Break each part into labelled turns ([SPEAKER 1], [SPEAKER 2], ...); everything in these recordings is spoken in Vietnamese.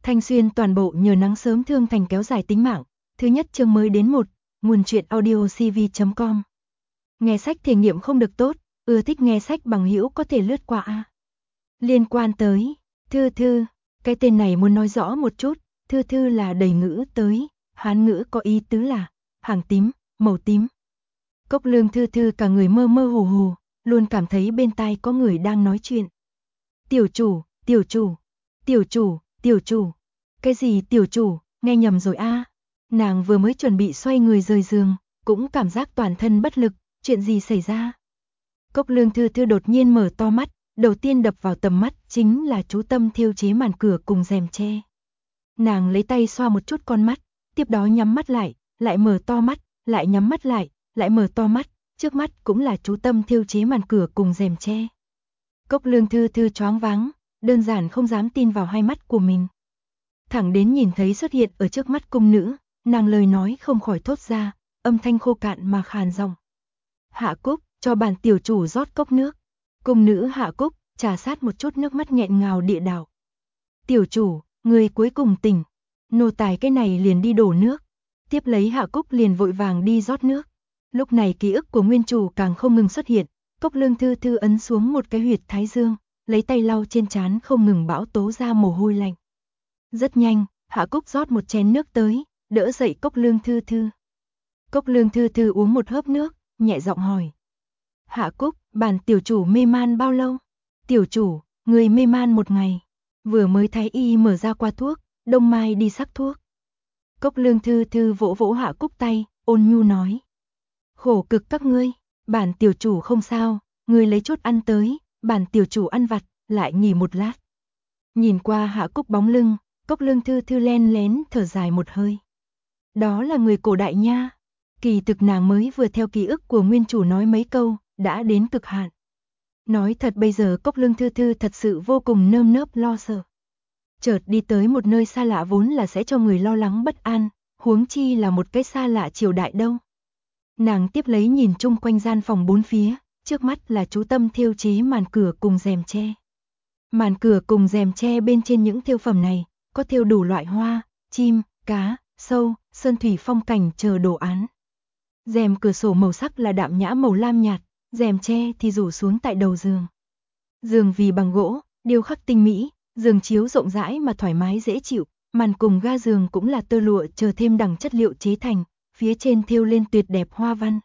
[SPEAKER 1] Thanh Xuyên toàn bộ nhờ nắng sớm thương thành kéo dài tính mạng. Thứ nhất chương mới đến một. Nguồn truyện audio cv.com. Nghe sách thể nghiệm không được tốt, ưa thích nghe sách bằng hữu có thể lướt qua a. Liên quan tới Thư Thư, cái tên này muốn nói rõ một chút, Thư Thư là đầy ngữ tới, Hán ngữ có ý tứ là hàng tím, màu tím. Cốc Lương Thư Thư cả người mơ mơ hồ hồ, luôn cảm thấy bên tai có người đang nói chuyện. Tiểu chủ, tiểu chủ, tiểu chủ, tiểu chủ. Cái gì tiểu chủ, nghe nhầm rồi a. Nàng vừa mới chuẩn bị xoay người rời giường, cũng cảm giác toàn thân bất lực, chuyện gì xảy ra? Cốc Lương Thư Thư đột nhiên mở to mắt, đầu tiên đập vào tầm mắt chính là chú tâm thêu chế màn cửa cùng rèm tre. Nàng lấy tay xoa một chút con mắt, tiếp đó nhắm mắt lại mở to mắt, lại nhắm mắt lại mở to mắt, trước mắt cũng là chú tâm thêu chế màn cửa cùng rèm tre. Cốc Lương Thư Thư choáng váng, đơn giản không dám tin vào hai mắt của mình. Thẳng đến nhìn thấy xuất hiện ở trước mắt cung nữ, nàng lời nói không khỏi thốt ra, âm thanh khô cạn mà khàn giọng. Hạ Cúc, cho bản tiểu chủ rót cốc nước. Cung nữ Hạ Cúc, trà sát một chút nước mắt nghẹn ngào địa đạo. Tiểu chủ, người cuối cùng tỉnh. Nô tài cái này liền đi đổ nước. Tiếp lấy Hạ Cúc liền vội vàng đi rót nước. Lúc này ký ức của nguyên chủ càng không ngừng xuất hiện. Cốc Lương Thư Thư ấn xuống một cái huyệt thái dương, lấy tay lau trên trán không ngừng bão tố ra mồ hôi lạnh. Rất nhanh, Hạ Cúc rót một chén nước tới, đỡ dậy Cốc Lương Thư Thư. Cốc Lương Thư Thư uống một hớp nước, nhẹ giọng hỏi. Hạ Cúc, bản tiểu chủ mê man bao lâu? Tiểu chủ, người mê man một ngày. Vừa mới thái y mở ra qua thuốc, đông mai đi sắc thuốc. Cốc Lương Thư Thư vỗ vỗ Hạ Cúc tay, ôn nhu nói. Khổ cực các ngươi, bản tiểu chủ không sao, ngươi lấy chút ăn tới, bản tiểu chủ ăn vặt, lại nghỉ một lát. Nhìn qua Hạ Cúc bóng lưng, Cốc Lương Thư Thư len lén thở dài một hơi. Đó là người cổ đại nha. Kỳ thực nàng mới vừa theo ký ức của nguyên chủ nói mấy câu, đã đến cực hạn. Nói thật bây giờ Cốc Lương Thư Thư thật sự vô cùng nơm nớp lo sợ. Chợt đi tới một nơi xa lạ vốn là sẽ cho người lo lắng bất an, huống chi là một cái xa lạ triều đại đâu. Nàng tiếp lấy nhìn chung quanh gian phòng bốn phía, trước mắt là chú tâm thêu chế màn cửa cùng rèm tre. Màn cửa cùng rèm tre bên trên những thêu phẩm này, có thêu đủ loại hoa, chim, cá, sâu, sơn thủy phong cảnh chờ đồ án. Rèm cửa sổ màu sắc là đạm nhã màu lam nhạt, rèm tre thì rủ xuống tại đầu giường. Giường vì bằng gỗ, điêu khắc tinh mỹ, giường chiếu rộng rãi mà thoải mái dễ chịu, màn cùng ga giường cũng là tơ lụa chờ thêm đẳng chất liệu chế thành, phía trên thêu lên tuyệt đẹp hoa văn.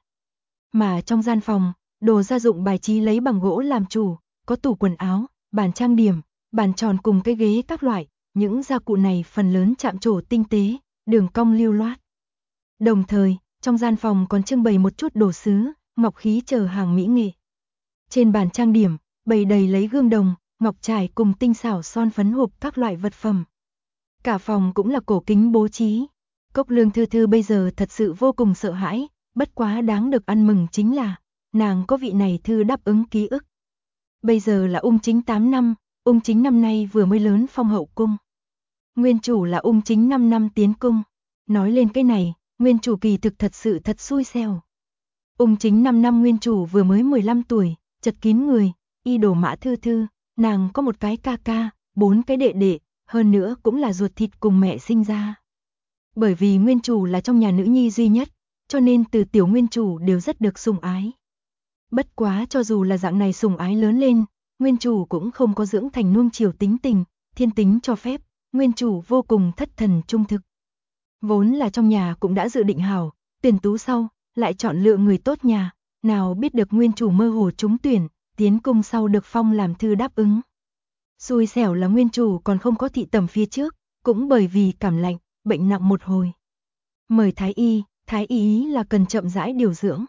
[SPEAKER 1] Mà trong gian phòng, đồ gia dụng bài trí lấy bằng gỗ làm chủ, có tủ quần áo, bàn trang điểm, bàn tròn cùng cái ghế các loại, những gia cụ này phần lớn chạm trổ tinh tế, đường cong lưu loát. Đồng thời, trong gian phòng còn trưng bày một chút đồ sứ, ngọc khí chờ hàng mỹ nghệ. Trên bàn trang điểm, bày đầy lấy gương đồng, ngọc trải cùng tinh xảo son phấn hộp các loại vật phẩm. Cả phòng cũng là cổ kính bố trí. Cốc Lương Thư Thư bây giờ thật sự vô cùng sợ hãi, bất quá đáng được ăn mừng chính là, nàng có vị này thư đáp ứng ký ức. Bây giờ là Ung Chính 8 năm, Ung Chính năm nay vừa mới lớn phong hậu cung. Nguyên chủ là Ung Chính 5 năm tiến cung. Nói lên cái này, nguyên chủ kỳ thực thật sự thật xui xẻo. Ung Chính 5 năm nguyên chủ vừa mới 15 tuổi, chật kín người, y đổ Mã Thư Thư, nàng có một cái ca ca, 4 cái đệ đệ, hơn nữa cũng là ruột thịt cùng mẹ sinh ra. Bởi vì nguyên chủ là trong nhà nữ nhi duy nhất, cho nên từ tiểu nguyên chủ đều rất được sủng ái. Bất quá cho dù là dạng này sủng ái lớn lên, nguyên chủ cũng không có dưỡng thành nuông chiều tính tình, thiên tính cho phép, nguyên chủ vô cùng thất thần trung thực. Vốn là trong nhà cũng đã dự định hảo, tuyển tú sau, lại chọn lựa người tốt nhà, nào biết được nguyên chủ mơ hồ trúng tuyển, tiến cung sau được phong làm thư đáp ứng. Xui xẻo là nguyên chủ còn không có thị tầm phía trước, cũng bởi vì cảm lạnh, bệnh nặng một hồi. Mời thái y là cần chậm rãi điều dưỡng.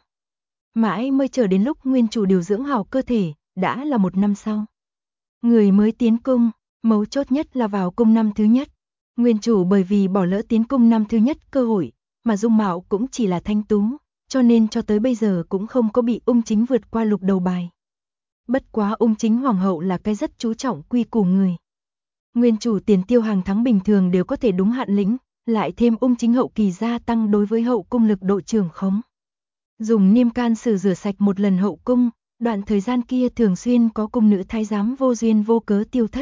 [SPEAKER 1] Mãi mới chờ đến lúc nguyên chủ điều dưỡng hảo cơ thể, đã là 1 năm sau. Người mới tiến cung, mấu chốt nhất là vào cung năm thứ nhất. Nguyên chủ bởi vì bỏ lỡ tiến cung năm thứ nhất cơ hội, mà dung mạo cũng chỉ là thanh tú, cho nên cho tới bây giờ cũng không có bị Ung Chính vượt qua lục đầu bài. Bất quá Ung Chính hoàng hậu là cái rất chú trọng quy củ người. Nguyên chủ tiền tiêu hàng tháng bình thường đều có thể đúng hạn lĩnh, lại thêm Ung Chính hậu kỳ gia tăng đối với hậu cung lực độ trưởng khống. Dùng niêm can sử rửa sạch một lần hậu cung, đoạn thời gian kia thường xuyên có cung nữ thái giám vô duyên vô cớ tiêu thất,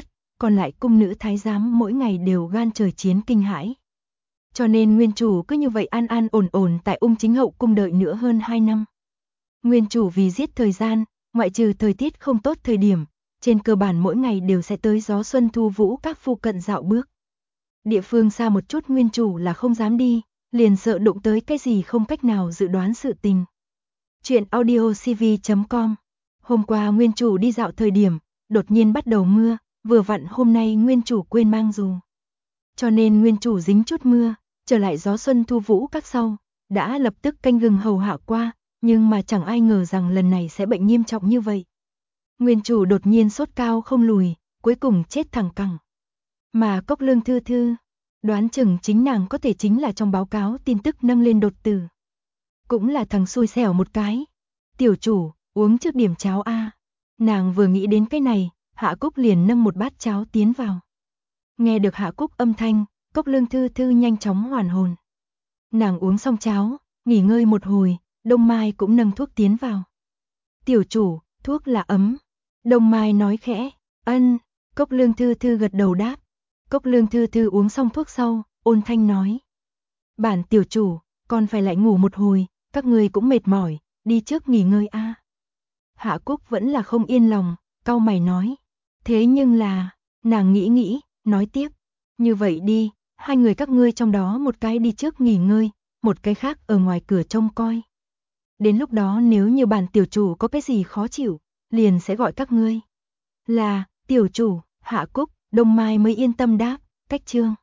[SPEAKER 1] còn lại cung nữ thái giám mỗi ngày đều gan trời chiến kinh hãi. Cho nên nguyên chủ cứ như vậy an an ổn ổn tại Ung Chính Hậu cung đợi nữa hơn 2 năm. Nguyên chủ vì giết thời gian, ngoại trừ thời tiết không tốt thời điểm, trên cơ bản mỗi ngày đều sẽ tới Gió Xuân Thu Vũ các phu cận dạo bước. Địa phương xa một chút nguyên chủ là không dám đi, liền sợ đụng tới cái gì không cách nào dự đoán sự tình. Chuyện audiocv.com. Hôm qua nguyên chủ đi dạo thời điểm, đột nhiên bắt đầu mưa, vừa vặn hôm nay nguyên chủ quên mang dù. Cho nên nguyên chủ dính chút mưa, trở lại Gió Xuân Thu Vũ các sau, đã lập tức canh gừng hầu hạ qua, nhưng mà chẳng ai ngờ rằng lần này sẽ bệnh nghiêm trọng như vậy. Nguyên chủ đột nhiên sốt cao không lùi, cuối cùng chết thẳng cẳng. Mà Cốc Lương Thư Thư, đoán chừng chính nàng có thể chính là trong báo cáo tin tức nâng lên đột tử. Cũng là thằng xui xẻo một cái. Tiểu chủ, uống trước điểm cháo a. Nàng vừa nghĩ đến cái này, Hạ Cúc liền nâng một bát cháo tiến vào. Nghe được Hạ Cúc âm thanh, Cốc Lương Thư Thư nhanh chóng hoàn hồn. Nàng uống xong cháo, nghỉ ngơi một hồi, Đông Mai cũng nâng thuốc tiến vào. Tiểu chủ, thuốc là ấm. Đông Mai nói khẽ, ân. Cốc Lương Thư Thư gật đầu đáp. Cốc Lương Thư Thư uống xong thuốc sau, ôn thanh nói. Bản tiểu chủ, con phải lại ngủ một hồi, các ngươi cũng mệt mỏi, đi trước nghỉ ngơi a. Hạ Cúc vẫn là không yên lòng, cau mày nói. Thế nhưng là, nàng nghĩ nghĩ, nói tiếp. Như vậy đi, hai người các ngươi trong đó một cái đi trước nghỉ ngơi, một cái khác ở ngoài cửa trông coi. Đến lúc đó nếu như bản tiểu chủ có cái gì khó chịu, liền sẽ gọi các ngươi. Là, tiểu chủ, Hạ Cúc, Đông Mai mới yên tâm đáp, cách chương.